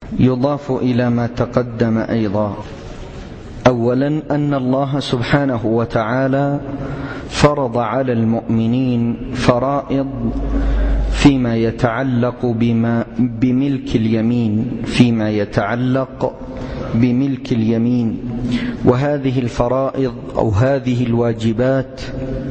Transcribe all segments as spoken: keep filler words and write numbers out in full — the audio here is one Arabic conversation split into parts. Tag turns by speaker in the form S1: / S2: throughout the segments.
S1: يضاف إلى ما تقدم أيضا. أولا أن الله سبحانه وتعالى فرض على المؤمنين فرائض فيما يتعلق بما بملك اليمين فيما يتعلق بملك اليمين وهذه الفرائض أو هذه الواجبات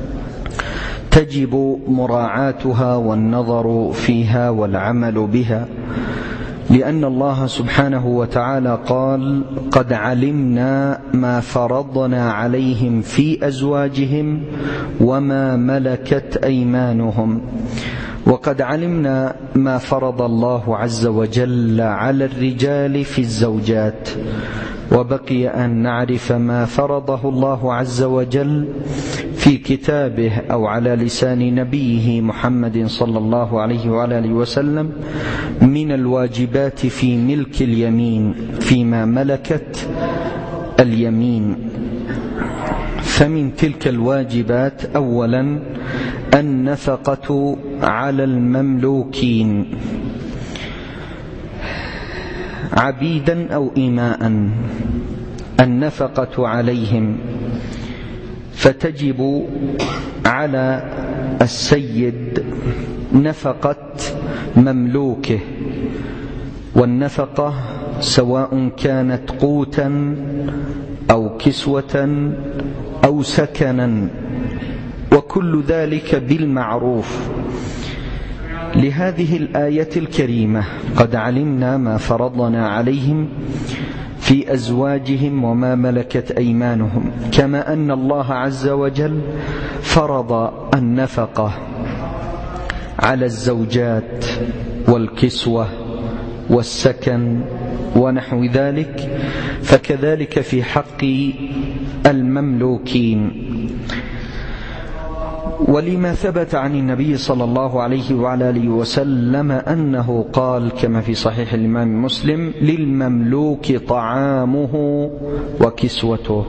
S1: تجب مراعاتها والنظر فيها والعمل بها، لأن الله سبحانه وتعالى قال: قد علمنا ما فرضنا عليهم في أزواجهم وما ملكت أيمانهم. وقد علمنا ما فرض الله عز وجل على الرجال في الزوجات، وبقي أن نعرف ما فرضه الله عز وجل في كتابه أو على لسان نبيه محمد صلى الله عليه وآله وسلم من الواجبات في ملك اليمين فيما ملكت اليمين. فمن تلك الواجبات أولا النفقة على المملوكين عبيدا أو إماء، النفقة عليهم، فتجب على السيد نفقة مملوكه، والنفقة سواء كانت قوتا أو كسوة أو سكنا، وكل ذلك بالمعروف. لهذه الآية الكريمة: قد علمنا ما فرضنا عليهم في أزواجهم وما ملكت أيمانهم، كما أن الله عز وجل فرض النفقة على الزوجات والكسوة والسكن ونحو ذلك، فكذلك في حق المملوكين. ولما ثبت عن النبي صلى الله عليه وعلى آله وسلم أنه قال كما في صحيح الإمام مسلم: للمملوك طعامه وكسوته.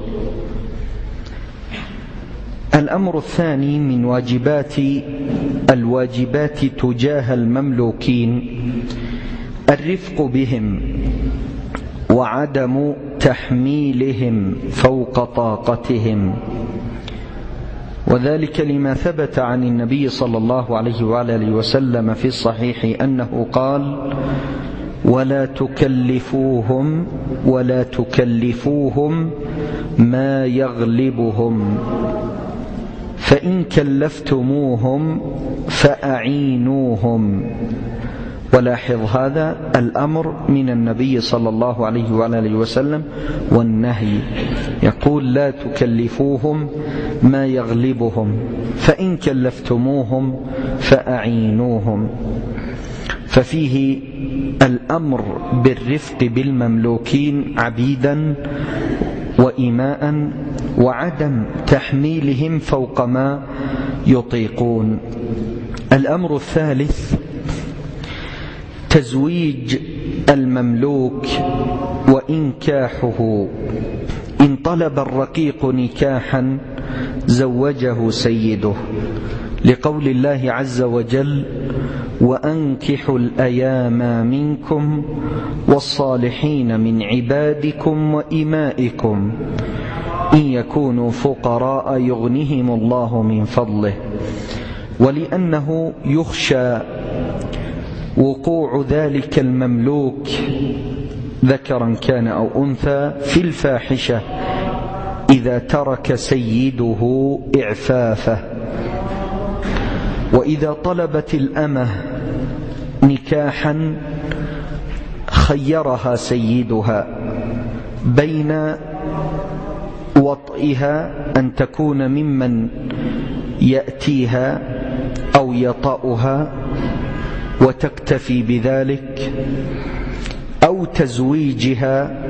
S1: الأمر الثاني من واجبات الواجبات تجاه المملوكين الرفق بهم وعدم تحميلهم فوق طاقتهم، وذلك لما ثبت عن النبي صلى الله عليه وآله وسلم في الصحيح أنه قال: ولا تكلفوهم ولا تكلفوهم ما يغلبهم، فإن كلفتموهم فأعينوهم. ولاحظ هذا الأمر من النبي صلى الله عليه وآله وسلم والنهي، يقول: لا تكلفوهم ما يغلبهم، فإن كلفتموهم فأعينوهم. ففيه الأمر بالرفق بالمملوكين عبيدا وإماء، وعدم تحميلهم فوق ما يطيقون. الأمر الثالث تزويج المملوك وإنكاحه. إن طلب الرقيق نكاحا زوجه سيده، لقول الله عز وجل: وأنكحوا الأيام منكم والصالحين من عبادكم وإمائكم إن يكونوا فقراء يغنهم الله من فضله. ولأنه يخشى وقوع ذلك المملوك ذكرا كان أو أنثى في الفاحشة إذا ترك سيده إعفافه. وإذا طلبت الأمة نكاحا خيرها سيدها بين وطئها أن تكون ممن يأتيها أو يطأها وتكتفي بذلك، أو تزويجها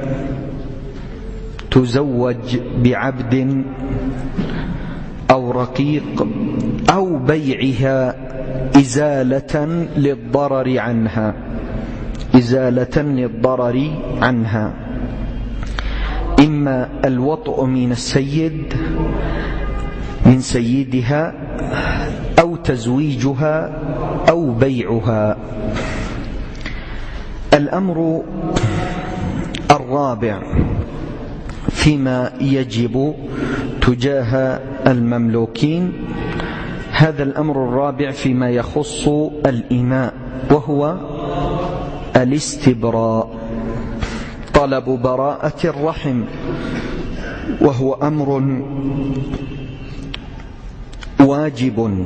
S1: تزوج بعبد أو رقيق، أو بيعها إزالة للضرر عنها إزالة للضرر عنها إما الوطء من السيد من سيدها أو تزويجها أو بيعها. الأمر الرابع فيما يجب تجاه المملوكين، هذا الأمر الرابع فيما يخص الإماء، وهو الاستبراء، طلب براءة الرحم، وهو أمر واجب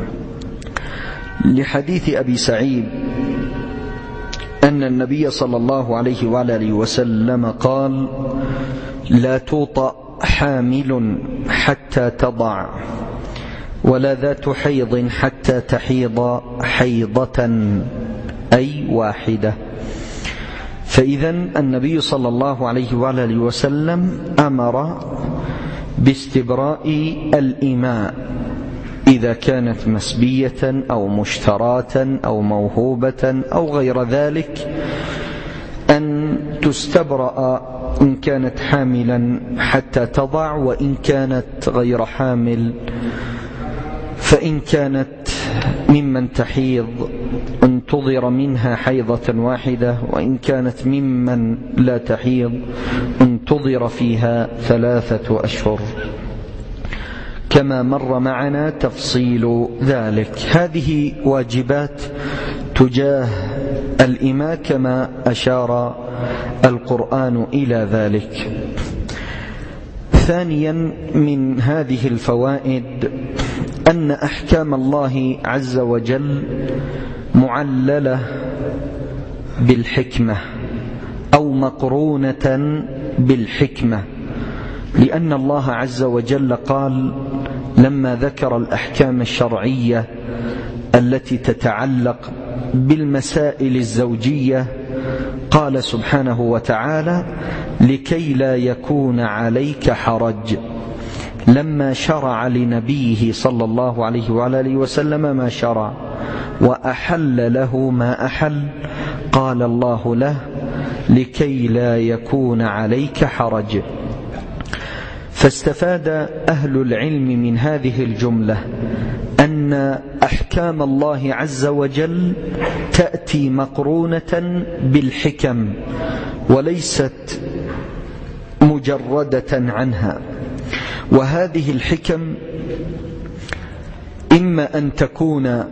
S1: لحديث أبي سعيد أن النبي صلى الله عليه وآله وسلم قال: لا توطأ حامل حتى تضع، ولا ذات حيض حتى تحيض حيضة أي واحدة. فإذا النبي صلى الله عليه وآله وسلم أمر باستبراء الإماء إذا كانت مسبية أو مشتراة أو موهوبة أو غير ذلك، أن تستبرأ إن كانت حاملا حتى تضع، وإن كانت غير حامل فإن كانت ممن تحيض انتظر منها حيضة واحدة، وإن كانت ممن لا تحيض انتظر فيها ثلاثة أشهر، كما مر معنا تفصيل ذلك. هذه واجبات تجاه الإماء كما أشار القرآن إلى ذلك. ثانيا من هذه الفوائد أن أحكام الله عز وجل معللة بالحكمة أو مقرونة بالحكمة، لأن الله عز وجل قال لما ذكر الأحكام الشرعية التي تتعلق بالمسائل الزوجية قال سبحانه وتعالى: لكي لا يكون عليك حرج. لما شرع لنبيه صلى الله عليه وآله وسلم ما شرع وأحل له ما أحل، قال الله له: لكي لا يكون عليك حرج. فاستفاد أهل العلم من هذه الجملة أن أحكام الله عز وجل تأتي مقرونة بالحكم وليست مجردة عنها، وهذه الحكم إما أن تكون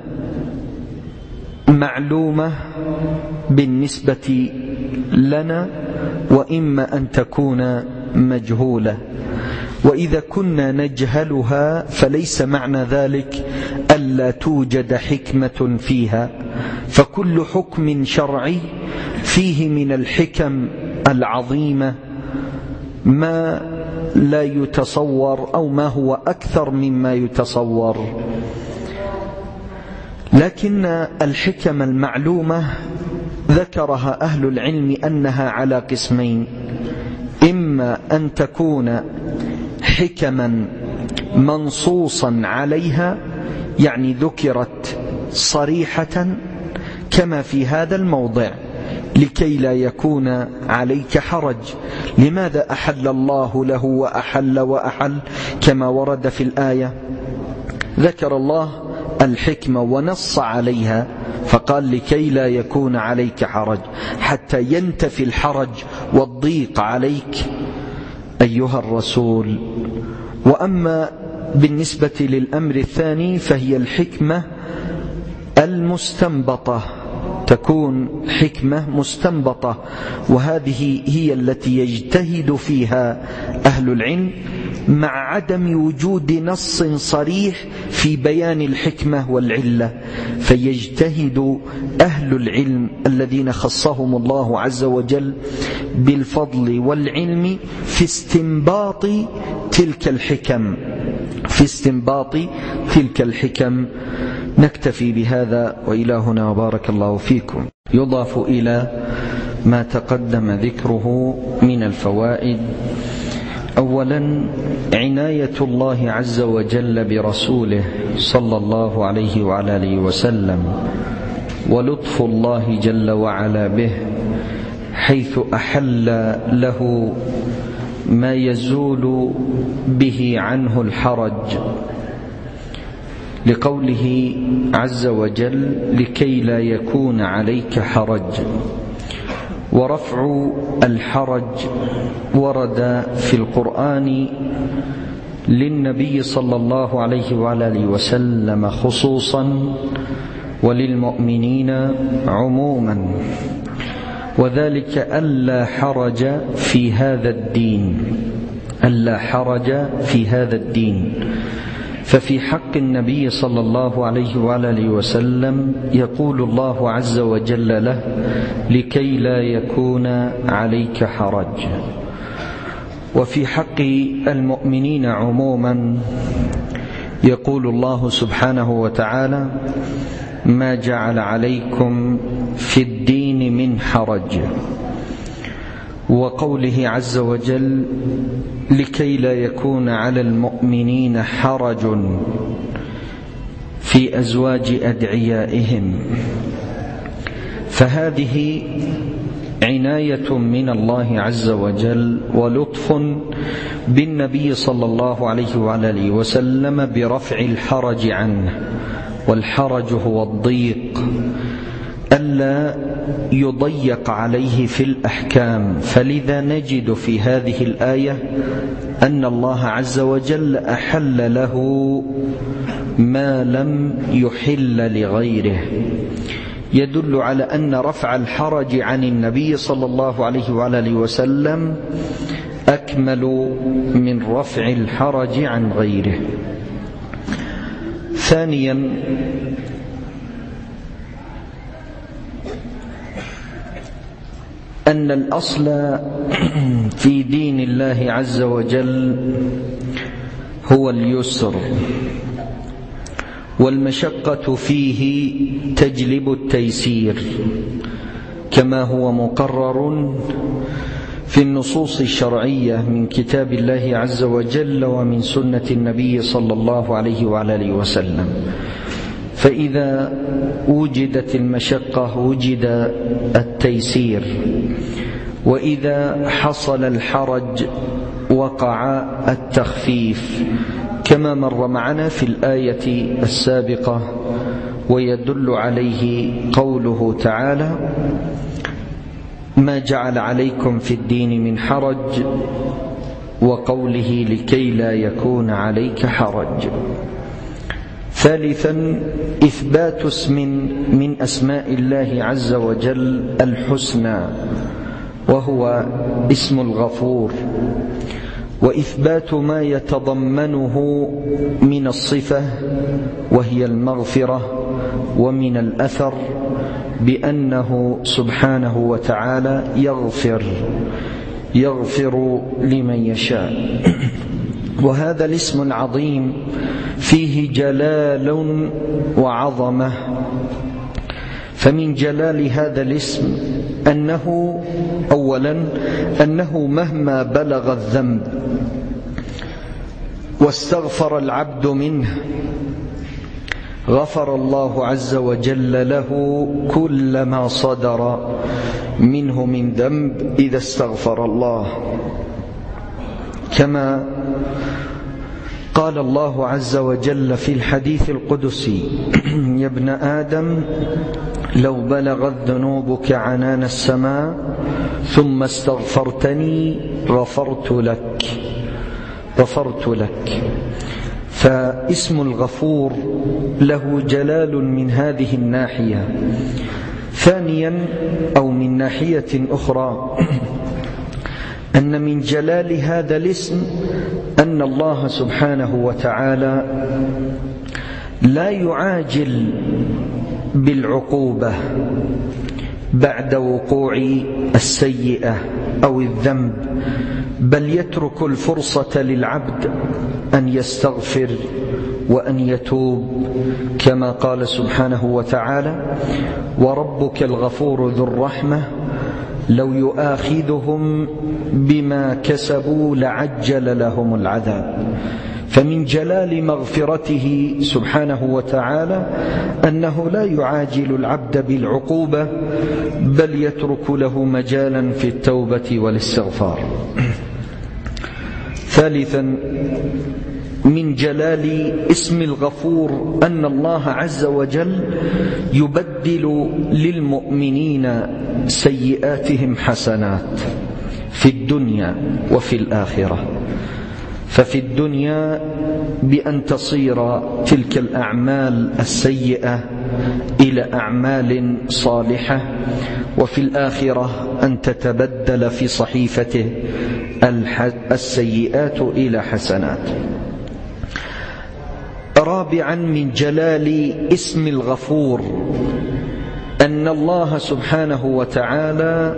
S1: معلومة بالنسبة لنا، وإما أن تكون مجهولة. وإذا كنا نجهلها فليس معنى ذلك ألا توجد حكمة فيها، فكل حكم شرعي فيه من الحكم العظيمة ما لا يتصور أو ما هو أكثر مما يتصور. لكن الحكم المعلومة ذكرها أهل العلم أنها على قسمين: إما أن تكون حكما منصوصا عليها، يعني ذكرت صريحة كما في هذا الموضع: لكي لا يكون عليك حرج. لماذا أحل الله له وأحل وأحل كما ورد في الآية؟ ذكر الله الحكمة ونص عليها فقال: لكي لا يكون عليك حرج، حتى ينتفي الحرج والضيق عليك أيها الرسول. وأما بالنسبة للأمر الثاني فهي الحكمة المستنبطة، تكون حكمة مستنبطة، وهذه هي التي يجتهد فيها أهل العلم مع عدم وجود نص صريح في بيان الحكمة والعلة، فيجتهد أهل العلم الذين خصهم الله عز وجل بالفضل والعلم في استنباط تلك الحكم في استنباط تلك الحكم. نكتفي بهذا وإلى هنا وبارك الله فيكم. يضاف إلى ما تقدم ذكره من الفوائد: أولا عناية الله عز وجل برسوله صلى الله عليه وعلى آله وسلم، ولطف الله جل وعلا به، حيث أحل له ما يزول به عنه الحرج، لقوله عز وجل: لكي لا يكون عليك حرج. ورفع الحرج ورد في القرآن للنبي صلى الله عليه وعلى آله وسلم خصوصا وللمؤمنين عموما، وذلك ألا حرج في هذا الدين ألا حرج في هذا الدين. ففي حق النبي صلى الله عليه وعلى آله وسلم يقول الله عز وجل له: لكي لا يكون عليك حرج. وفي حق المؤمنين عموما يقول الله سبحانه وتعالى: ما جعل عليكم في الدين من حرج. وقوله عز وجل: لكي لا يكون على المؤمنين حرج في أزواج أدعيائهم. فهذه عناية من الله عز وجل ولطف بالنبي صلى الله عليه وعلى آله وسلم برفع الحرج عنه، والحرج هو الضيق، ألا يضيق عليه في الأحكام. فلذا نجد في هذه الآية أن الله عز وجل أحل له ما لم يحل لغيره، يدل على أن رفع الحرج عن النبي صلى الله عليه وعلى آله وسلم أكمل من رفع الحرج عن غيره. ثانيا، أن الأصل في دين الله عز وجل هو اليسر، والمشقة فيه تجلب التيسير، كما هو مقرر في النصوص الشرعية من كتاب الله عز وجل ومن سنة النبي صلى الله عليه وعلى آله وسلم. فإذا وجدت المشقة وجد التيسير، وإذا حصل الحرج وقع التخفيف، كما مر معنا في الآية السابقة. ويدل عليه قوله تعالى: ما جعل عليكم في الدين من حرج، وقوله: لكي لا يكون عليك حرج. ثالثا، إثبات اسم من أسماء الله عز وجل الحسنى، وهو اسم الغفور، وإثبات ما يتضمنه من الصفة وهي المغفرة، ومن الأثر بأنه سبحانه وتعالى يغفر يغفر لمن يشاء. وهذا الاسم العظيم فيه جلال وعظمة. فمن جلال هذا الاسم أنه أولا أنه مهما بلغ الذنب واستغفر العبد منه غفر الله عز وجل له كل ما صدر منه من ذنب إذا استغفر الله، كما قال الله عز وجل في الحديث القدسي: يا ابن آدم لو بلغت ذنوبك عنان السماء ثم استغفرتني غفرت لك غفرت لك. فاسم الغفور له جلال من هذه الناحية. ثانيا، أو من ناحية أخرى، أن من جلال هذا الاسم أن الله سبحانه وتعالى لا يعاجل بالعقوبة بعد وقوع السيئة أو الذنب، بل يترك الفرصة للعبد أن يستغفر وأن يتوب، كما قال سبحانه وتعالى: وربك الغفور ذو الرحمة لو يؤاخذهم بما كسبوا لعجل لهم العذاب. فمن جلال مغفرته سبحانه وتعالى أنه لا يعاجل العبد بالعقوبة، بل يترك له مجالا في التوبة والاستغفار. ثالثا، من جلال اسم الغفور أن الله عز وجل يبدل للمؤمنين سيئاتهم حسنات في الدنيا وفي الآخرة. ففي الدنيا بأن تصير تلك الأعمال السيئة إلى أعمال صالحة، وفي الآخرة أن تتبدل في صحيفته السيئات إلى حسنات. رابعا من جلال اسم الغفور أن الله سبحانه وتعالى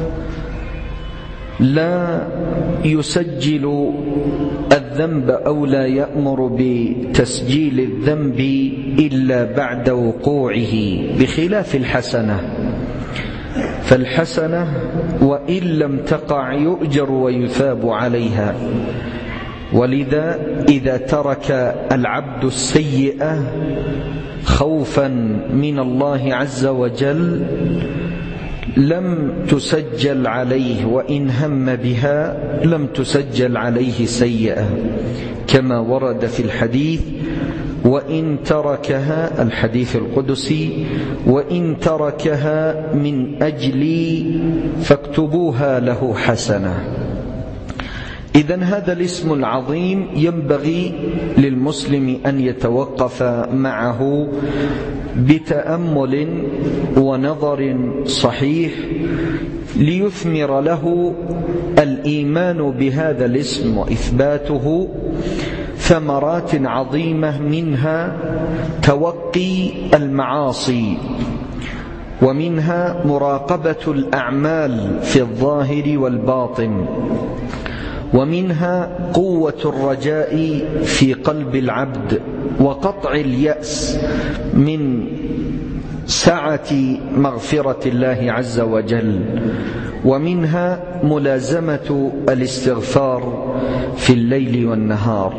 S1: لا يسجل الذنب أو لا يأمر بتسجيل الذنب إلا بعد وقوعه، بخلاف الحسنة، فالحسنة وإن لم تقع يؤجر ويثاب عليها. ولذا إذا ترك العبد السيئة خوفا من الله عز وجل لم تسجل عليه، وإن هم بها لم تسجل عليه سيئة، كما ورد في الحديث: وإن تركها، الحديث القدسي: وإن تركها من أجلي فاكتبوها له حسنة. إذن هذا الاسم العظيم ينبغي للمسلم أن يتوقف معه بتأمل ونظر صحيح ليثمر له الإيمان بهذا الاسم وإثباته ثمرات عظيمة، منها توقي المعاصي، ومنها مراقبة الأعمال في الظاهر والباطن، ومنها قوة الرجاء في قلب العبد وقطع اليأس من سعة مغفرة الله عز وجل، ومنها ملازمة الاستغفار في الليل والنهار.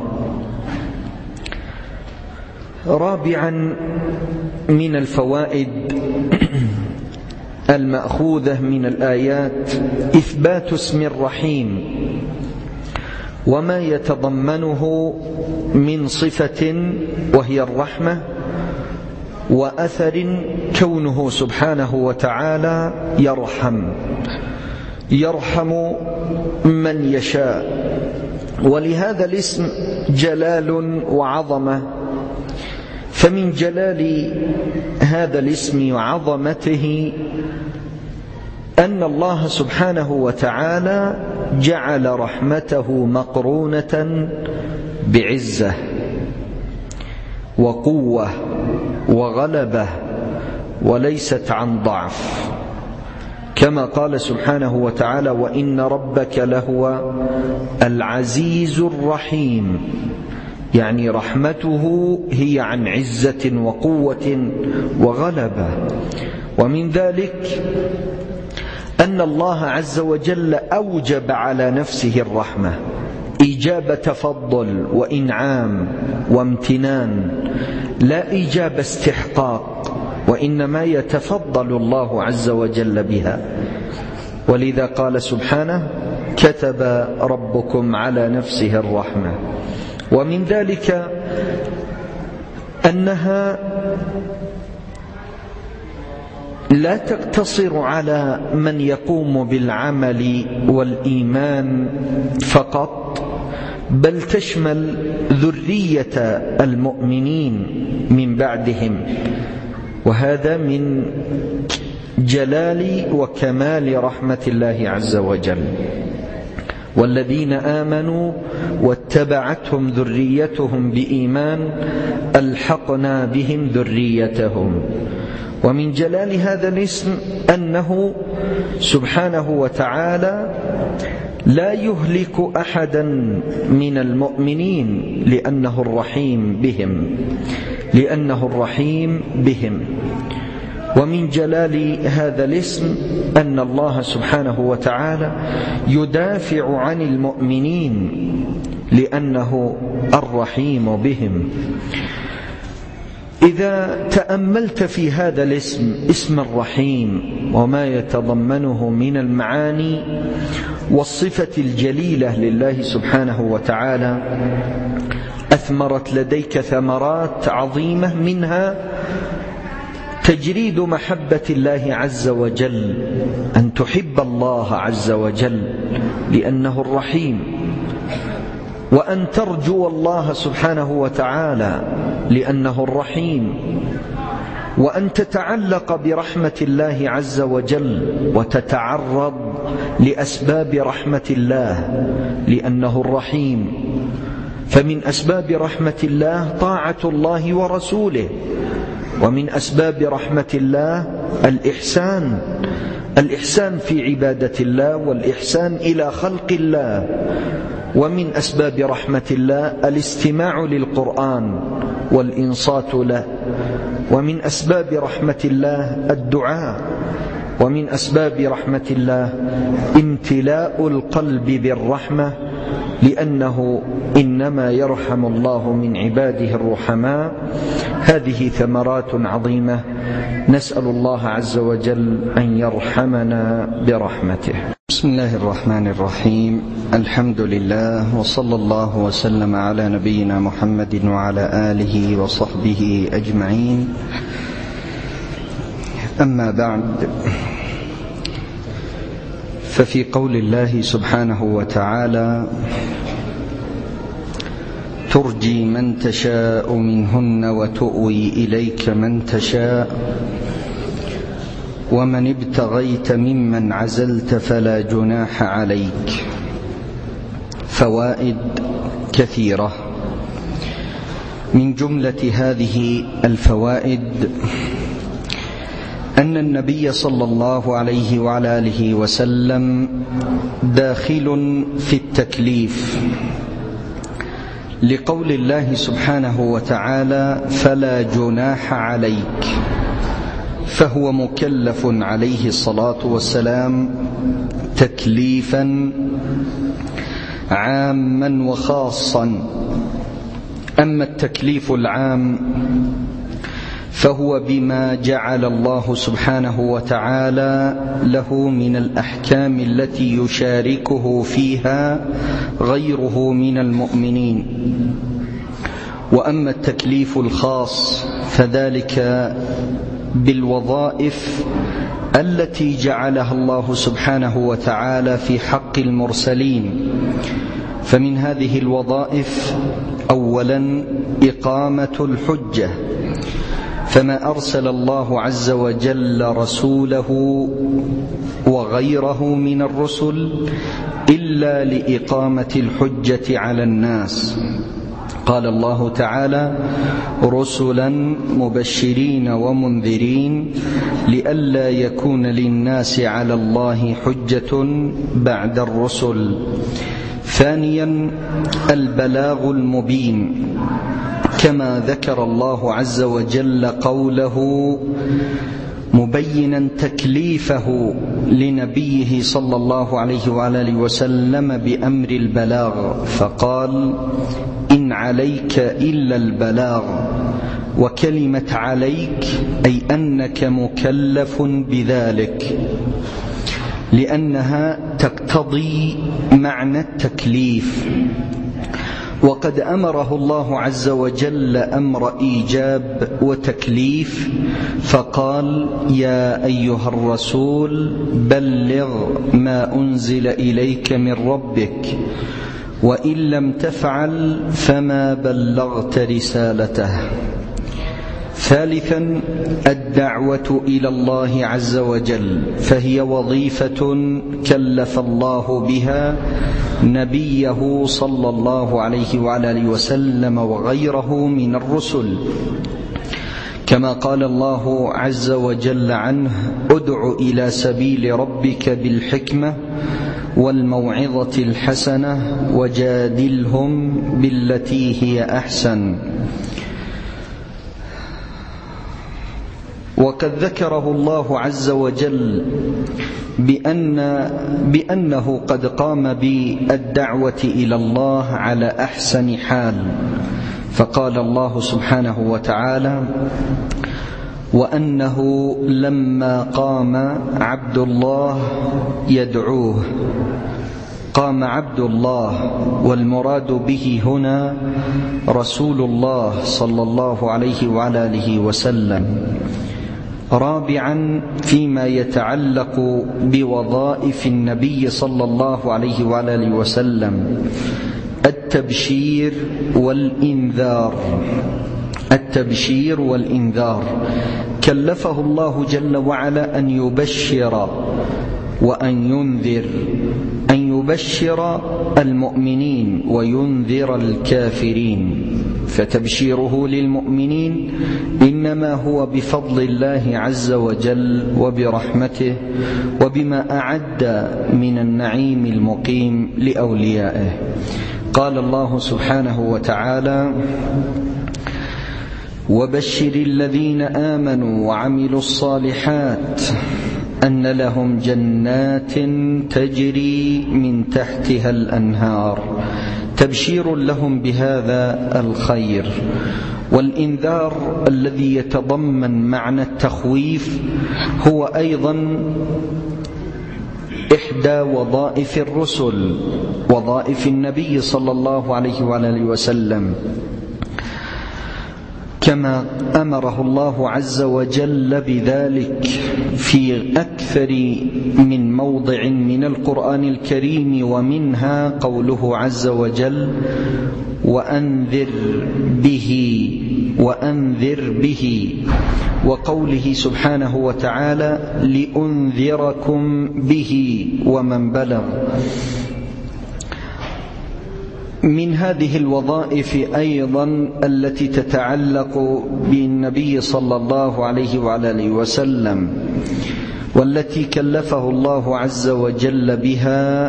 S1: رابعا من الفوائد المأخوذة من الآيات إثبات اسم الرحيم وما يتضمنه من صفة وهي الرحمة، وأثر كونه سبحانه وتعالى يرحم يرحم من يشاء. ولهذا الاسم جلال وعظمة، فمن جلال هذا الاسم وعظمته أن الله سبحانه وتعالى جعل رحمته مقرونة بعزة وقوة وغلبة، وليست عن ضعف، كما قال سبحانه وتعالى: وإن ربك لهو العزيز الرحيم، يعني رحمته هي عن عزة وقوة وغلبة. ومن ذلك أن الله عز وجل أوجب على نفسه الرحمة إيجاب تفضل وإنعام وامتنان، لا إيجاب استحقاق، وإنما يتفضل الله عز وجل بها. ولذا قال سبحانه: كتب ربكم على نفسه الرحمة. ومن ذلك أنها لا تقتصر على من يقوم بالعمل والإيمان فقط، بل تشمل ذرية المؤمنين من بعدهم، وهذا من جلال وكمال رحمة الله عز وجل: والذين آمنوا واتبعتهم ذريتهم بإيمان ألحقنا بهم ذريتهم. ومن جلال هذا الاسم أنه سبحانه وتعالى لا يهلك أحدا من المؤمنين لأنه الرحيم بهم لأنه الرحيم بهم. ومن جلال هذا الاسم أن الله سبحانه وتعالى يدافع عن المؤمنين لأنه الرحيم بهم. إذا تأملت في هذا الاسم، اسم الرحيم، وما يتضمنه من المعاني والصفة الجليلة لله سبحانه وتعالى، أثمرت لديك ثمرات عظيمة، منها تجريد محبة الله عز وجل، أن تحب الله عز وجل لأنه الرحيم، وأن ترجو الله سبحانه وتعالى لأنه الرحيم، وأن تتعلق برحمة الله عز وجل وتتعرض لأسباب رحمة الله لأنه الرحيم. فمن أسباب رحمة الله طاعة الله ورسوله، ومن أسباب رحمة الله الإحسان، الإحسان في عبادة الله والإحسان إلى خلق الله. ومن أسباب رحمة الله الاستماع للقرآن والإنصات له. ومن أسباب رحمة الله الدعاء. ومن أسباب رحمة الله امتلاء القلب بالرحمة، لأنه إنما يرحم الله من عباده الرحماء. هذه ثمرات عظيمة، نسأل الله عز وجل أن يرحمنا برحمته.
S2: بسم الله الرحمن الرحيم. الحمد لله، وصلى الله وسلم على نبينا محمد وعلى آله وصحبه أجمعين. أما بعد، ففي قول الله سبحانه وتعالى: ترجي من تشاء منهن وتؤوي إليك من تشاء ومن ابتغيت ممن عزلت فلا جناح عليك. فوائد كثيرة. من جملة هذه الفوائد أن النبي صلى الله عليه وعلى آله وسلم داخل في التكليف، لقول الله سبحانه وتعالى: فلا جناح عليك، فهو مكلف عليه الصلاة والسلام تكليفا عاما وخاصا. أما التكليف العام فهو بما جعل الله سبحانه وتعالى له من الأحكام التي يشاركه فيها غيره من المؤمنين. وأما التكليف الخاص فذلك بالوظائف التي جعلها الله سبحانه وتعالى في حق المرسلين. فمن هذه الوظائف أولا إقامة الحجة، فما أرسل الله عز وجل رسوله وغيره من الرسل إلا لإقامة الحجة على الناس. قال الله تعالى: رسلا مبشرين ومنذرين لئلا يكون للناس على الله حجة بعد الرسل. ثانيا البلاغ المبين، كما ذكر الله عز وجل قوله مبينا تكليفه لنبيه صلى الله عليه وعلى آله وسلم بأمر البلاغ، فقال: إن عليك إلا البلاغ. وكلمة عليك أي أنك مكلف بذلك، لأنها تقتضي معنى التكليف. وقد أمره الله عز وجل أمر إيجاب وتكليف، فقال: يا أيها الرسول بلغ ما أنزل إليك من ربك وإن لم تفعل فما بلغت رسالته. ثالثا الدعوة إلى الله عز وجل، فهي وظيفة كلف الله بها نبيه صلى الله عليه وعلى آله وسلم وغيره من الرسل، كما قال الله عز وجل عنه: ادع إلى سبيل ربك بالحكمة والموعظة الحسنة وجادلهم بالتي هي أحسن. وقد ذكره الله عز وجل بأن بأنه قد قام بالدعوة إلى الله على أحسن حال، فقال الله سبحانه وتعالى: وأنه لما قام عبد الله يدعوه
S1: قام عبد الله، والمراد به هنا رسول الله صلى الله عليه وعلى آله وسلم. رابعا فيما يتعلق بوظائف النبي صلى الله عليه وعلى آله وسلم التبشير والإنذار. التبشير والإنذار كلفه الله جل وعلا أن يبشر وأن ينذر، أن يبشر المؤمنين وينذر الكافرين. فتبشيره للمؤمنين إنما هو بفضل الله عز وجل وبرحمته وبما أعد من النعيم المقيم لأوليائه. قال الله سبحانه وتعالى: وبشر الذين آمنوا وعملوا الصالحات أن لهم جنات تجري من تحتها الأنهار. تبشير لهم بهذا الخير. والإنذار الذي يتضمن معنى التخويف هو أيضا إحدى وظائف الرسل، وظائف النبي صلى الله عليه وآله وسلم، كما أمره الله عز وجل بذلك في أكثر من موضع من القرآن الكريم، ومنها قوله عز وجل: وأنذر به وأنذر به، وقوله سبحانه وتعالى: لأنذركم به ومن بلغ. من هذه الوظائف أيضا التي تتعلق بالنبي صلى الله عليه وعلى آله وسلم، والتي كلفه الله عز وجل بها،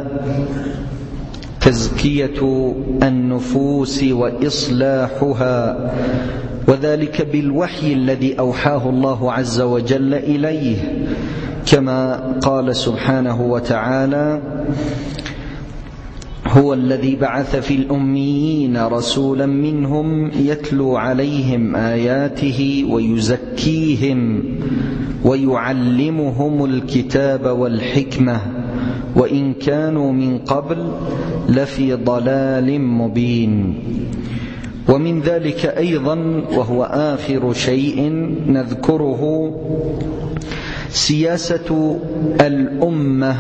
S1: تزكية النفوس وإصلاحها، وذلك بالوحي الذي أوحاه الله عز وجل إليه، كما قال سبحانه وتعالى: هو الذي بعث في الأميين رسولا منهم يتلو عليهم آياته ويزكيهم ويعلمهم الكتاب والحكمة وإن كانوا من قبل لفي ضلال مبين. ومن ذلك أيضا، وهو آخر شيء نذكره، سياسة الأمة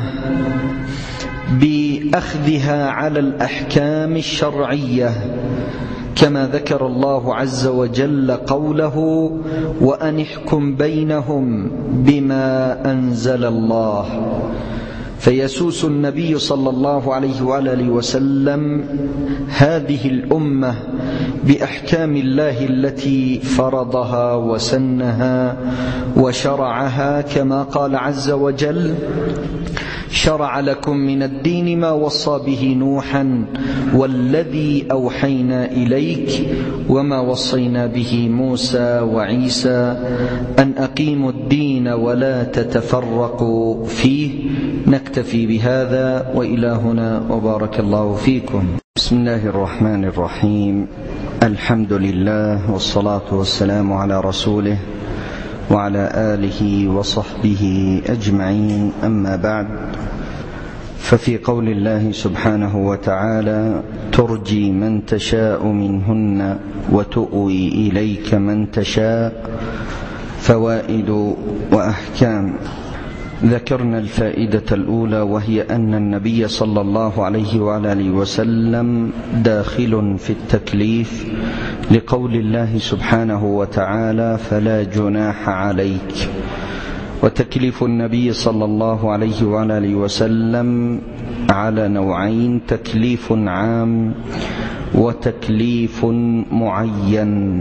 S1: بأخذها على الأحكام الشرعية، كما ذكر الله عز وجل قوله: وأن احكم بينهم بما أنزل الله. فيسوس النبي صلى الله عليه وآله وسلم هذه الأمة بأحكام الله التي فرضها وسنها وشرعها، كما قال عز وجل: شرع لكم من الدين ما وصى به نوحا والذي أوحينا إليك وما وصينا به موسى وعيسى أن أقيموا الدين ولا تتفرقوا فيه. نكتفي بهذا، وإلى هنا، وبارك الله فيكم.
S2: بسم الله الرحمن الرحيم. الحمد لله، والصلاة والسلام على رسوله وعلى آله وصحبه أجمعين. أما بعد، ففي قول الله سبحانه وتعالى: ترجي من تشاء منهن وتؤوي إليك من تشاء، فوائد وأحكام. ذكرنا الفائدة الأولى، وهي أن النبي صلى الله عليه وعلى آله وسلم داخل في التكليف، لقول الله سبحانه وتعالى: فلا جناح عليك. وتكليف النبي صلى الله عليه وعلى آله وسلم على نوعين: تكليف عام وتكليف معين.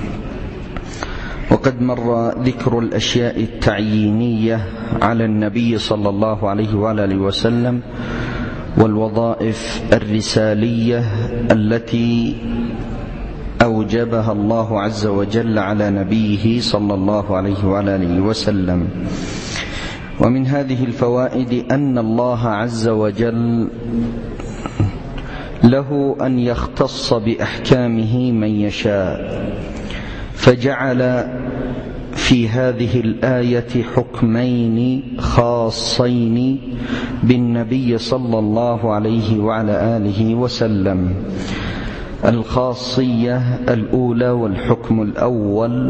S2: وقد مر ذكر الأشياء التعيينية على النبي صلى الله عليه وعلى آله وسلم، والوظائف الرسالية التي أوجبها الله عز وجل على نبيه صلى الله عليه وعلى آله وسلم. ومن هذه الفوائد أن الله عز وجل له أن يختص بأحكامه من يشاء، فجعل في هذه الآية حكمين خاصين بالنبي صلى الله عليه وعلى آله وسلم. الخاصية الأولى والحكم الأول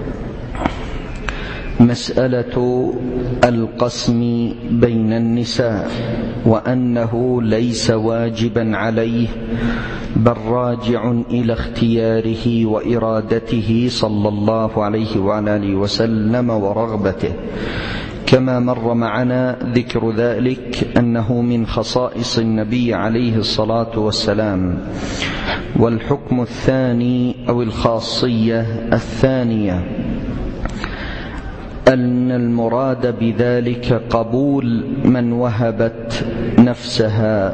S2: مسألة القسم بين النساء، وأنه ليس واجبا عليه بل راجع إلى اختياره وإرادته صلى الله عليه وعلى آله وسلم ورغبته، كما مر معنا ذكر ذلك أنه من خصائص النبي عليه الصلاة والسلام. والحكم الثاني أو الخاصية الثانية أن المراد بذلك قبول من وهبت نفسها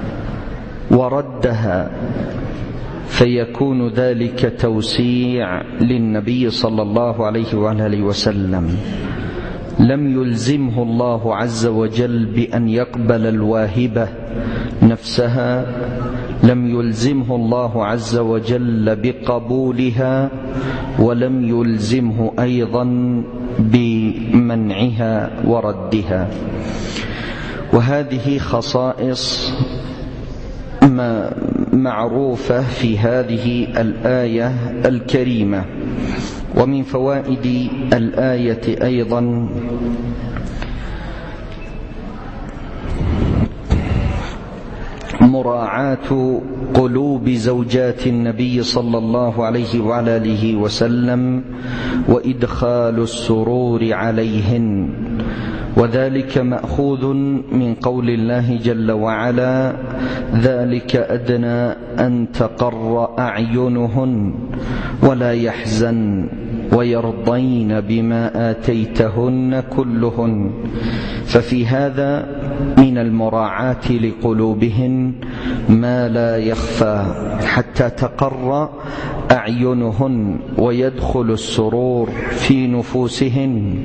S2: وردها، فيكون ذلك توسيع للنبي صلى الله عليه وآله وسلم. لم يلزمه الله عز وجل بأن يقبل الواهبة نفسها، لم يلزمه الله عز وجل بقبولها، ولم يلزمه أيضا بمنعها وردها. وهذه خصائص معروفة في هذه الآية الكريمة. ومن فوائد الآية أيضا مراعاة قلوب زوجات النبي صلى الله عليه وعلى آله وسلم وإدخال السرور عليهن، وذلك مأخوذ من قول الله جل وعلا: ذلك أدنى أن تقر أعينهن ولا يحزن ويرضين بما آتيتهن كلهن. ففي هذا من المراعاة لقلوبهن ما لا يخفى حتى تقر أعينهن ويدخل السرور في نفوسهن.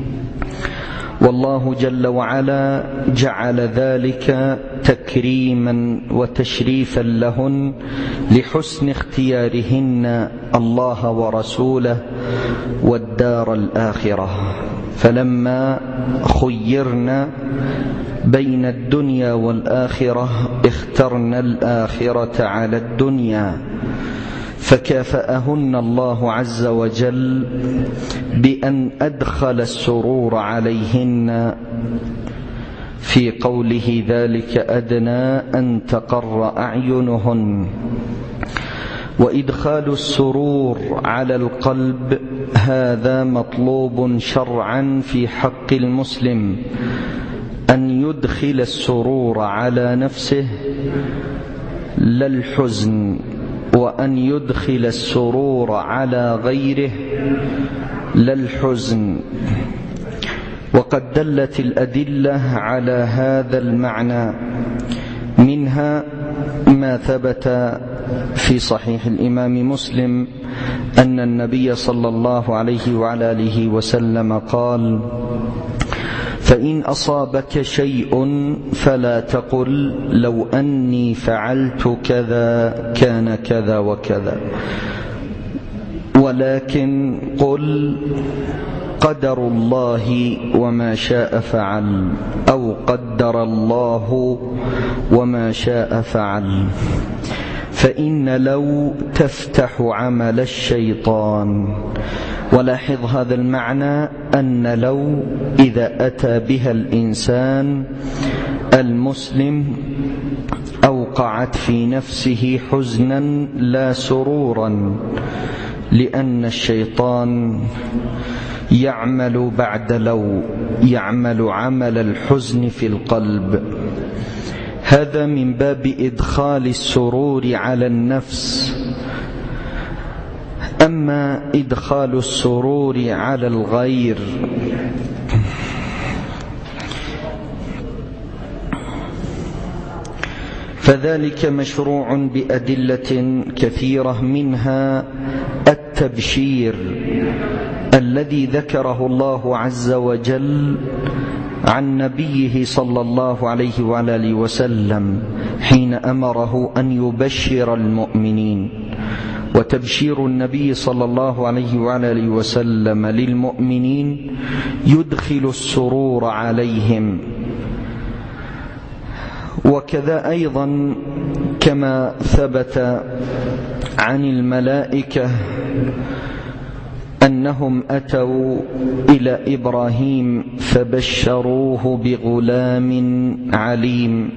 S2: والله جل وعلا جعل ذلك تكريما وتشريفا لهن لحسن اختيارهن الله ورسوله والدار الآخرة. فلما خيرنا بين الدنيا والآخرة اخترنا الآخرة على الدنيا، فكافأهن الله عز وجل بأن أدخل السرور عليهن في قوله: ذلك أدنى أن تقر أعينهن. وإدخال السرور على القلب هذا مطلوب شرعا في حق المسلم، أن يدخل السرور على نفسه لا الحزن، وأن يدخل السرور على غيره لا الحزن. وقد دلت الأدلة على هذا المعنى، منها ما ثبت في صحيح الإمام مسلم أن النبي صلى الله عليه وعلى آله وسلم قال: فإن أصابك شيء فلا تقل لو أني فعلت كذا كان كذا وكذا، ولكن قل قدر الله وما شاء فعل، أو قدر الله وما شاء فعل. فإن لو تفتح عمل الشيطان. ولاحظ هذا المعنى، أن لو إذا أتى بها الإنسان المسلم أوقعت في نفسه حزنا لا سرورا، لأن الشيطان يعمل بعد لو، يعمل عمل الحزن في القلب. هذا من باب إدخال السرور على النفس. أما إدخال السرور على الغير فذلك مشروع بأدلة كثيرة، منها التبشير الذي ذكره الله عز وجل عن نبيه صلى الله عليه وعلى آله وسلم حين أمره أن يبشر المؤمنين. وتبشير النبي صلى الله عليه وعلى آله وسلم للمؤمنين يدخل السرور عليهم،
S1: وكذا أيضا كما ثبت عن الملائكة أنهم أتوا إلى إبراهيم فبشروه بغلام عليم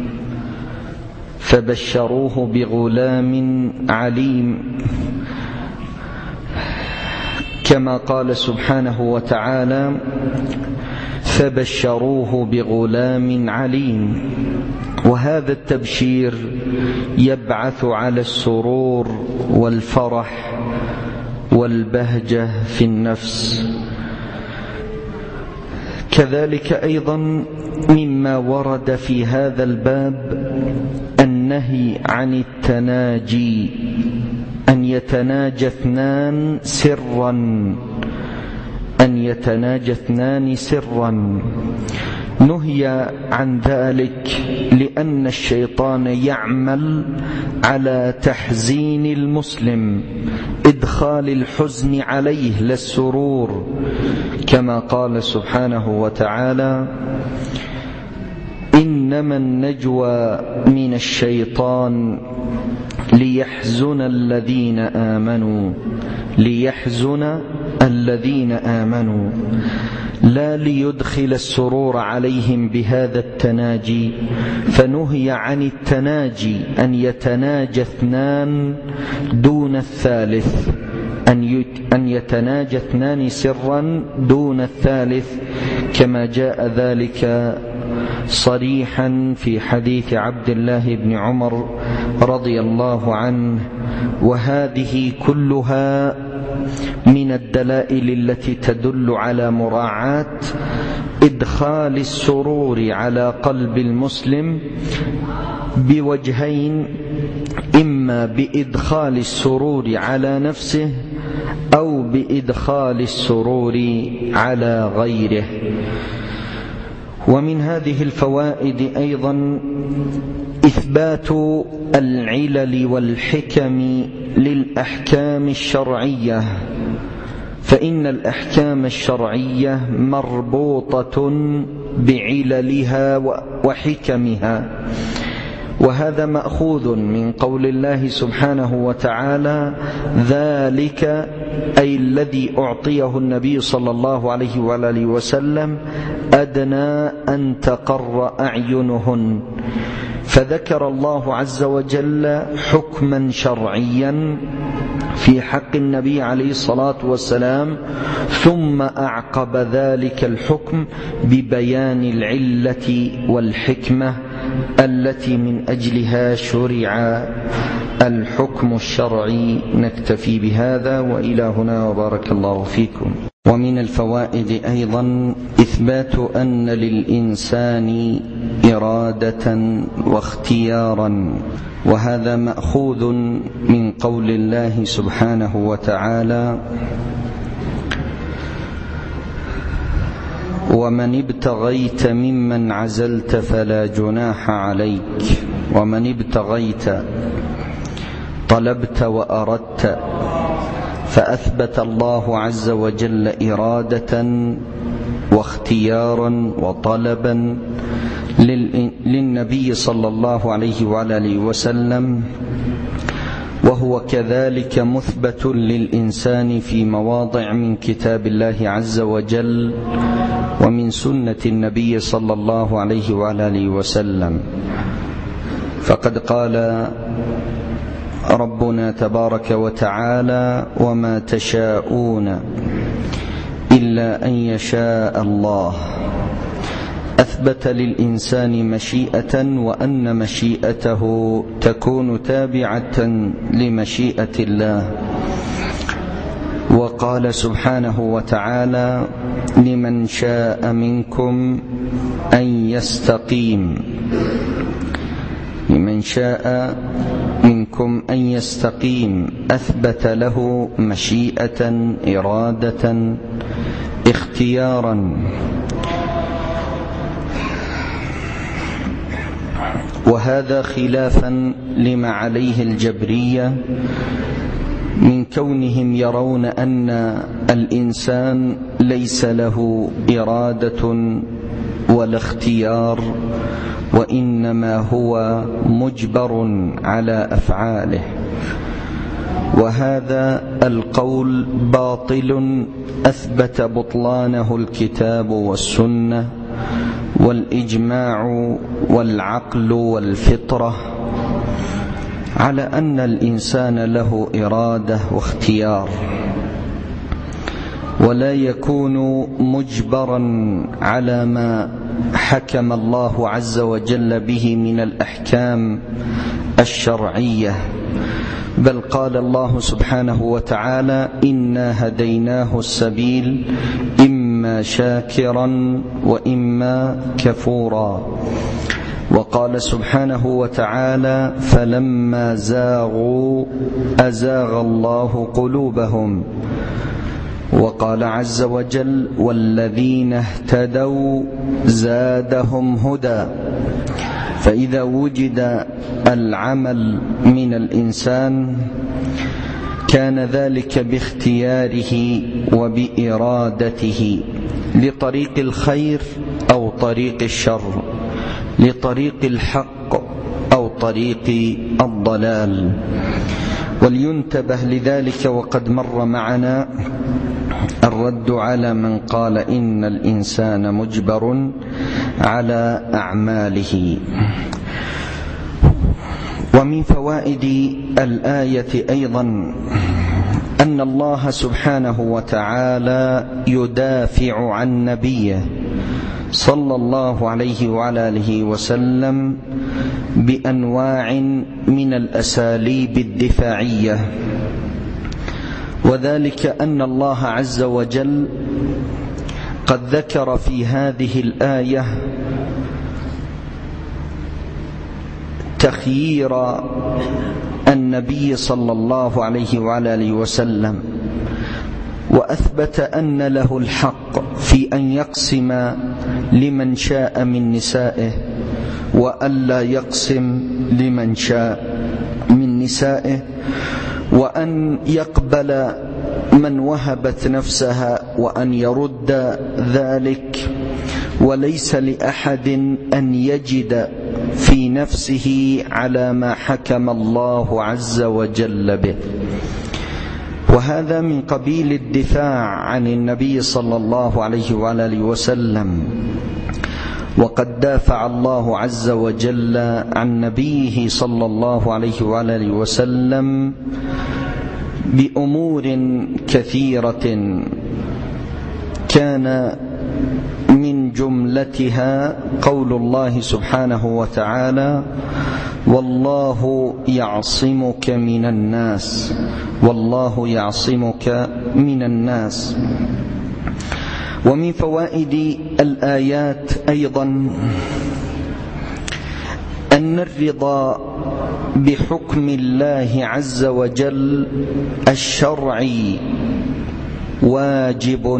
S1: فبشروه بغلام عليم كما قال سبحانه وتعالى فبشروه بغلام عليم. وهذا التبشير يبعث على السرور والفرح والبهجة في النفس. كذلك أيضا مما ورد في هذا الباب النهي عن التناجي، أن يتناجى اثنان سرا أن يتناجى اثنان سرا نهي عن ذلك لأن الشيطان يعمل على تحزين المسلم، إدخال الحزن عليه للسرور، كما قال سبحانه وتعالى إنما النجوى من الشيطان ليحزن الذين آمنوا ليحزن الذين آمنوا لا ليدخل السرور عليهم بهذا التناجي. فنهي عن التناجي أن يتناجى اثنان دون الثالث، أن يتناجى اثنان سرا دون الثالث، كما جاء ذلك صريحا في حديث عبد الله بن عمر رضي الله عنه. وهذه كلها من الدلائل التي تدل على مراعاة إدخال السرور على قلب المسلم بوجهين، إما بإدخال السرور على نفسه أو بإدخال السرور على غيره. ومن هذه الفوائد أيضا إثبات العلل والحكم للأحكام الشرعية، فإن الأحكام الشرعية مربوطة بعللها وحكمها، وهذا مأخوذ من قول الله سبحانه وتعالى ذلك أي الذي أعطيه النبي صلى الله عليه وآله وسلم أدنى أن تقر أعينهن. فذكر الله عز وجل حكما شرعيا في حق النبي عليه الصلاة والسلام، ثم أعقب ذلك الحكم ببيان العلة والحكمة التي من أجلها شرع الحكم الشرعي. نكتفي بهذا وإلى هنا وبارك الله فيكم. ومن الفوائد أيضا إثبات أن للإنسان إرادة واختيارا، وهذا مأخوذ من قول الله سبحانه وتعالى ومن ابتغيت ممن عزلت فلا جناح عليك. ومن ابتغيت طلبت وأردت، فأثبت الله عز وجل إرادة واختيارا وطلبا للنبي صلى الله عليه وآله وسلم، وهو كذلك مثبت للإنسان في مواضع من كتاب الله عز وجل ومن سنة النبي صلى الله عليه وآله وسلم. فقد قال ربنا تبارك وتعالى وما تشاءون إلا أن يشاء الله. أثبت للإنسان مشيئة، وأن مشيئته تكون تابعة لمشيئة الله. وقال سبحانه وتعالى لمن شاء منكم أن يستقيم لمن شاء منكم أن يستقيم. أثبت له مشيئة، إرادة، اختيارا. وهذا خلافا لما عليه الجبرية من كونهم يرون أن الإنسان ليس له إرادة
S2: ولا اختيار، وإنما هو مجبر على أفعاله. وهذا القول باطل أثبت بطلانه الكتاب والسنة والإجماع والعقل والفطرة على أن الإنسان له إرادة واختيار، ولا يكون مجبرا على ما حكم الله عز وجل به من الأحكام الشرعية، بل قال الله سبحانه وتعالى: إنا هديناه السبيل إما شاكرا وإما كفورا. وقال سبحانه وتعالى: فلما زاغوا أزاغ الله قلوبهم. وقال عز وجل: والذين اهتدوا زادهم هدى. فإذا وجد العمل من الإنسان كان ذلك باختياره وبإرادته لطريق الخير أو طريق الشر، لطريق الحق أو طريق الضلال. ولينتبه لذلك، وقد مر معنا الرد على من قال إن الإنسان مجبر على أعماله. ومن فوائد الآية أيضا أن الله سبحانه وتعالى يدافع عن نبيه صلى الله عليه وعلى آله وسلم بأنواع من الأساليب الدفاعية، وذلك أن الله عز وجل قد ذكر في هذه الآية تخيير النبي صلى الله عليه وعلى آله وسلم، وأثبت أن له الحق في أن يقسم لمن شاء من نسائه وألا يقسم لمن شاء من نسائه، وأن يقبل من وهبت نفسها وأن يرد ذلك، وليس لأحد أن يجد في نفسه على ما حكم الله عز وجل به. وهذا من قبيل الدفاع عن النبي صلى الله عليه وعلى آله وسلم. وقد دافع الله عز وجل عن نبيه صلى الله عليه وعلى آله وسلم بأمور كثيرة، كان من جملتها قول الله سبحانه وتعالى: والله يعصمك من الناس، والله يعصمك من الناس. ومن فوائد الآيات أيضا أن الرضا بحكم الله عز وجل الشرعي واجب،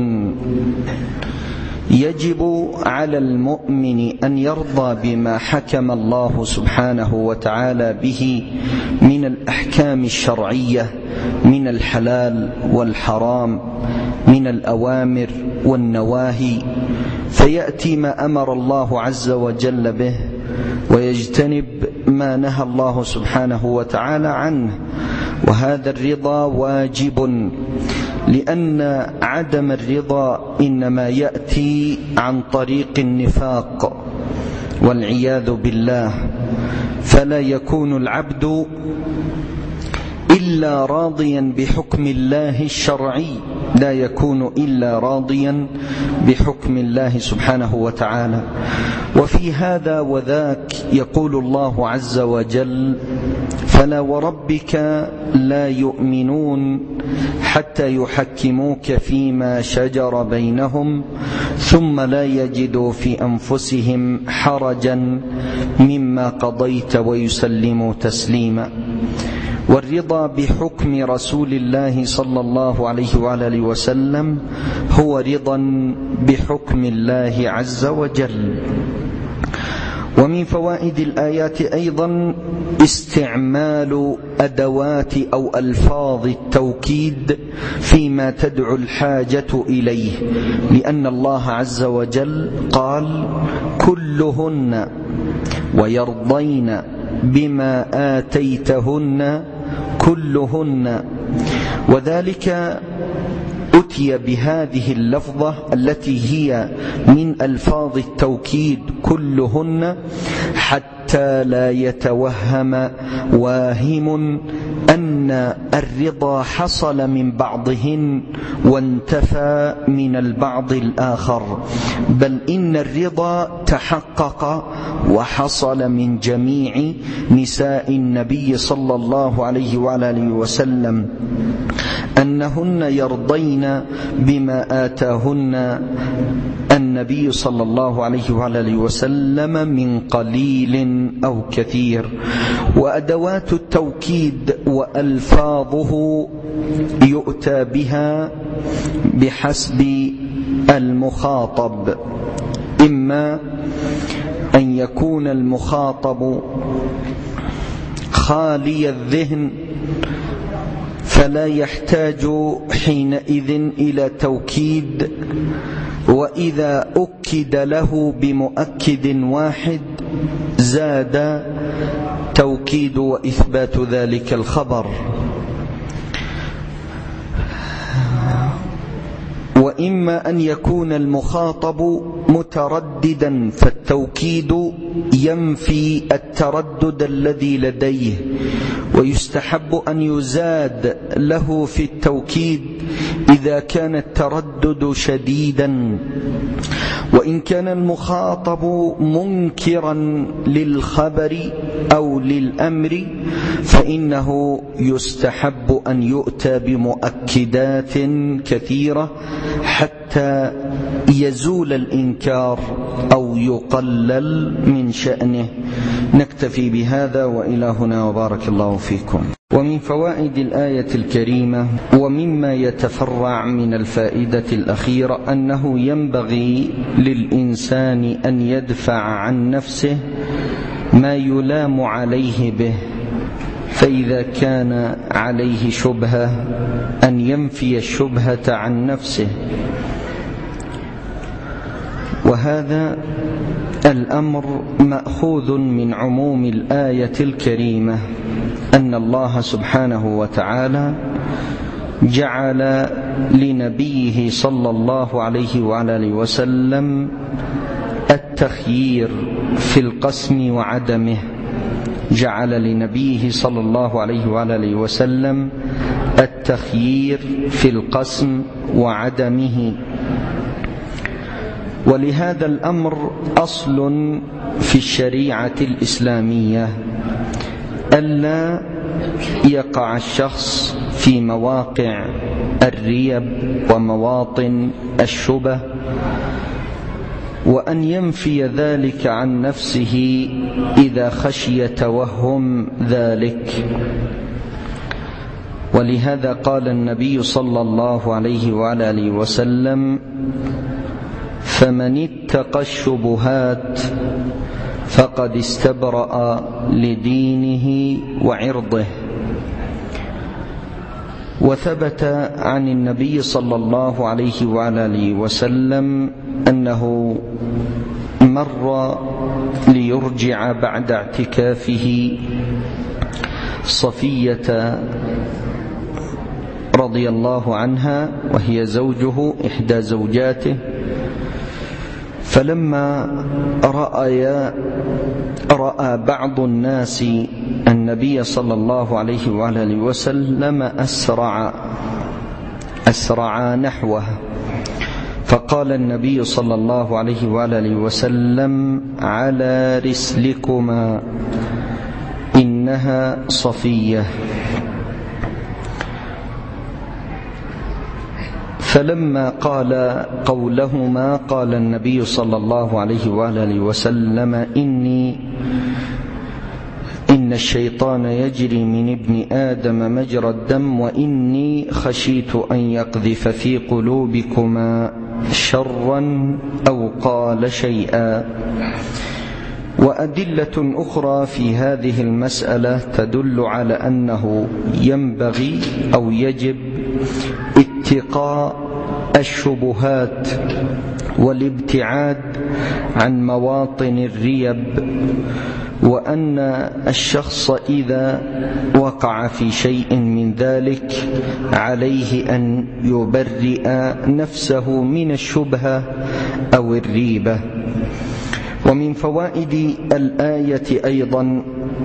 S2: يجب على المؤمن أن يرضى بما حكم الله سبحانه وتعالى به من الأحكام الشرعية، من الحلال والحرام، من الأوامر والنواهي، فيأتي ما أمر الله عز وجل به ويجتنب ما نهى الله سبحانه وتعالى عنه. وهذا الرضا واجب، لأن عدم الرضا إنما يأتي عن طريق النفاق والعياذ بالله، فلا يكون العبد إلا راضيا بحكم الله الشرعي، لا يكون إلا راضيا بحكم الله سبحانه وتعالى. وفي هذا وذاك يقول الله عز وجل: فلا وربك لا يؤمنون حتى يحكموك فيما شجر بينهم ثم لا يجدوا في أنفسهم حرجا مما قضيت ويسلموا تسليما. والرضا بحكم رسول الله صلى الله عليه وعلى آله وسلم هو رضا بحكم الله عز وجل. ومن فوائد الآيات أيضا استعمال أدوات أو ألفاظ التوكيد فيما تدعو الحاجة إليه، لأن الله عز وجل قال كلهن ويرضين بما آتيتهن كلهن، وذلك أتي بهذه اللفظة التي هي من ألفاظ التوكيد كلهن حتى لا يتوهم واهم أن الرضا حصل من بعضهن وانتفى من البعض الآخر، بل إن الرضا تحقق وحصل من جميع نساء النبي صلى الله عليه وعلى آله وسلم، أنهن يرضين بما آتاهن النبي صلى الله عليه وعلى آله وسلم من قليل أو كثير. وأدوات التوكيد وألفاظه يؤتى بها بحسب المخاطب، إما أن يكون المخاطب خالي الذهن فلا يحتاج حينئذ إلى توكيد، وإذا أكد له بمؤكد واحد زاد توكيد وإثبات ذلك الخبر. وإما أن يكون المخاطب مترددا فالتوكيد ينفي التردد الذي لديه، ويستحب أن يزاد له في التوكيد إذا كان التردد شديدا. وإن كان المخاطب منكرا للخبر أو للأمر فإنه يستحب أن يؤتى بمؤكدات كثيرة حتى يزول الإنكار أو يقلل من شأنه. نكتفي بهذا وإلى هنا وبارك الله فيكم. ومن فوائد الآية الكريمة ومما يتفرع من الفائدة الأخيرة أنه ينبغي للإنسان أن يدفع عن نفسه ما يلام عليه به، فإذا كان عليه شبهة أن ينفي الشبهة عن نفسه. وهذا الأمر مأخوذ من عموم الآية الكريمة، أن الله سبحانه وتعالى جعل لنبيه صلى الله عليه وعلى آله وسلم التخيير في القسم وعدمه، جعل لنبيه صلى الله عليه وعلى آله وسلم التخيير في القسم وعدمه. ولهذا الأمر أصل في الشريعة الإسلامية، ألا يقع الشخص في مواقع الريب ومواطن الشبه، وأن ينفي ذلك عن نفسه إذا خشي توهم ذلك. ولهذا قال النبي صلى الله عليه وعلى آله وسلم: فمن اتقى الشبهات فقد استبرأ لدينه وعرضه. وثبت عن النبي صلى الله عليه وعلى آله وسلم أنه مر ليرجع بعد اعتكافه صفية رضي الله عنها وهي زوجه إحدى زوجاته، فلما رأى رأى بعض الناس النبي صلى الله عليه وعلى آله وسلم أسرع أسرع نحوه، فقال النبي صلى الله عليه وعلى آله وسلم: على رسلكما إنها صفية. فلما قال قولهما قال النبي صلى الله عليه وآله وسلم: إني إن الشيطان يجري من ابن آدم مجرى الدم، وإني خشيت أن يقذف في قلوبكما شرا أو قال شيئا. وأدلة أخرى في هذه المسألة تدل على أنه ينبغي أو يجب اتقاء الشبهات والابتعاد عن مواطن الريب، وأن الشخص إذا وقع في شيء من ذلك عليه أن يبرئ نفسه من الشبهة أو الريبة. ومن فوائد الآية أيضا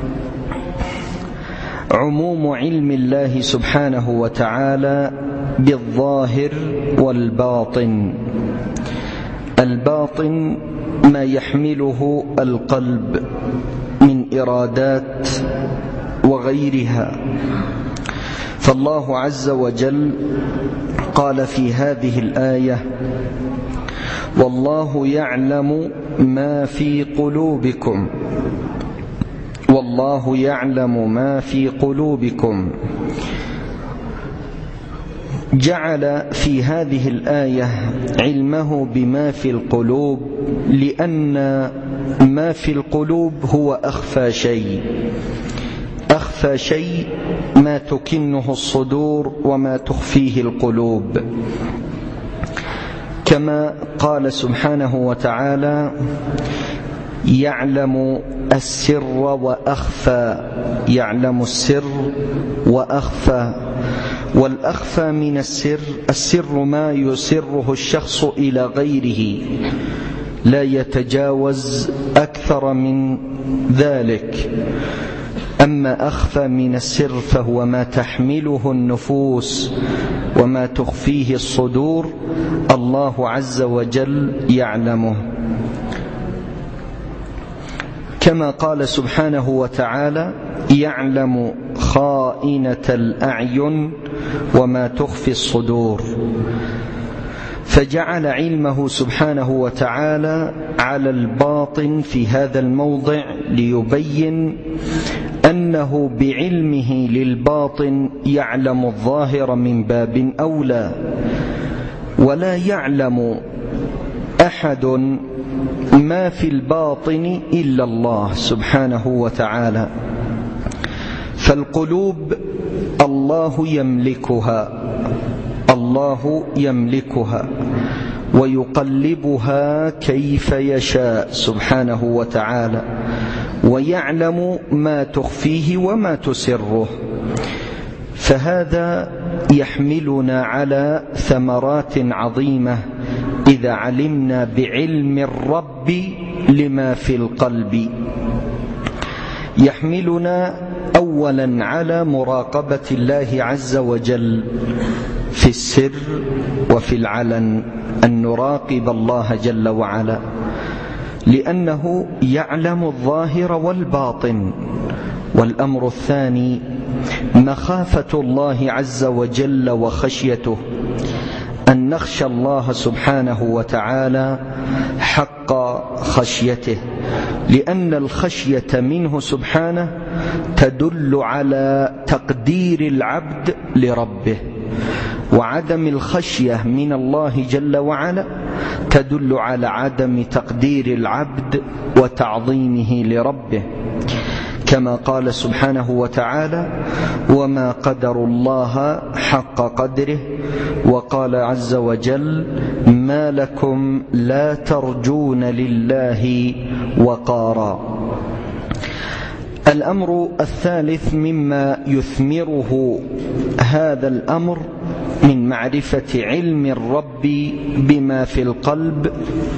S2: عموم علم الله سبحانه وتعالى بالظاهر والباطن. الباطن ما يحمله القلب من إرادات وغيرها، فالله عز وجل قال في هذه الآية: والله يعلم ما في قلوبكم والله يعلم ما في قلوبكم. جعل في هذه الآية علمه بما في القلوب، لأن ما في القلوب هو أخفى شيء أخفى شيء ما تكنه الصدور وما تخفيه القلوب، كما قال سبحانه وتعالى: يعلم السر وأخفى يعلم السر وأخفى. والأخفى من السر السر ما يسره الشخص إلى غيره، لا يتجاوز أكثر من ذلك. أما أخفى من السر فهو ما تحمله النفوس وما تخفيه الصدور، الله عز وجل يعلمه، كما قال سبحانه وتعالى: يعلم خائنة الأعين وما تخفي الصدور. فجعل علمه سبحانه وتعالى على الباطن في هذا الموضع ليبين أنه بعلمه للباطن يعلم الظاهر من باب أولى، ولا يعلم أحد ما في الباطن إلا الله سبحانه وتعالى. فالقلوب الله يملكها الله يملكها ويقلبها كيف يشاء سبحانه وتعالى، ويعلم ما تخفيه وما تسره. فهذا يحملنا على ثمرات عظيمة إذا علمنا بعلم الرب لما في القلب. يحملنا أولا على مراقبة الله عز وجل في السر وفي العلن، أن نراقب الله جل وعلا، لأنه يعلم الظاهر والباطن. والأمر الثاني مخافة الله عز وجل وخشيته، أن نخشى الله سبحانه وتعالى حق خشيته، لأن الخشية منه سبحانه تدل على تقدير العبد لربه، وعدم الخشية من الله جل وعلا تدل على عدم تقدير العبد وتعظيمه لربه، كما قال سبحانه وتعالى: وما قدر الله حق قدره. وقال عز وجل: ما لكم لا ترجون لله وقارا. الأمر الثالث مما يثمره هذا الأمر من معرفة علم الرب بما في القلب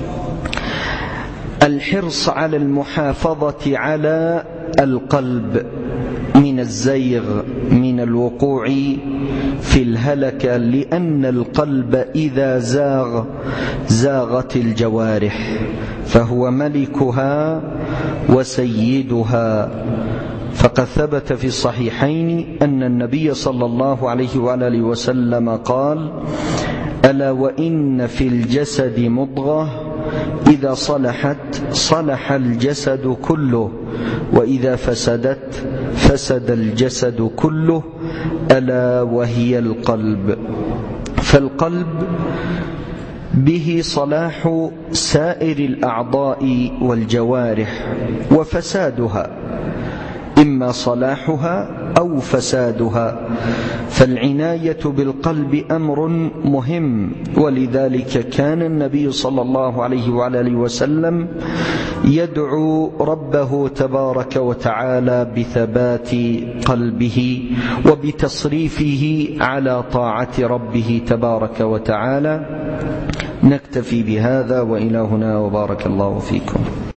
S2: الحرص على المحافظة على القلب من الزيغ، من الوقوع في الهلكة، لأن القلب إذا زاغ زاغت الجوارح، فهو ملكها وسيدها. فقد ثبت في الصحيحين أن النبي صلى الله عليه وآله وسلم قال: ألا وإن في الجسد مضغة إذا صلحت صلح الجسد كله، وإذا فسدت فسد الجسد كله، ألا وهي القلب. فالقلب
S1: به صلاح سائر الأعضاء والجوارح وفسادها، إما صلاحها أو فسادها، فالعناية بالقلب أمر مهم. ولذلك كان النبي صلى الله عليه وعلى آله وسلم يدعو ربه تبارك وتعالى بثبات قلبه وبتصريفه على طاعة ربه تبارك وتعالى. نكتفي بهذا، وإلى هنا، وبارك الله فيكم.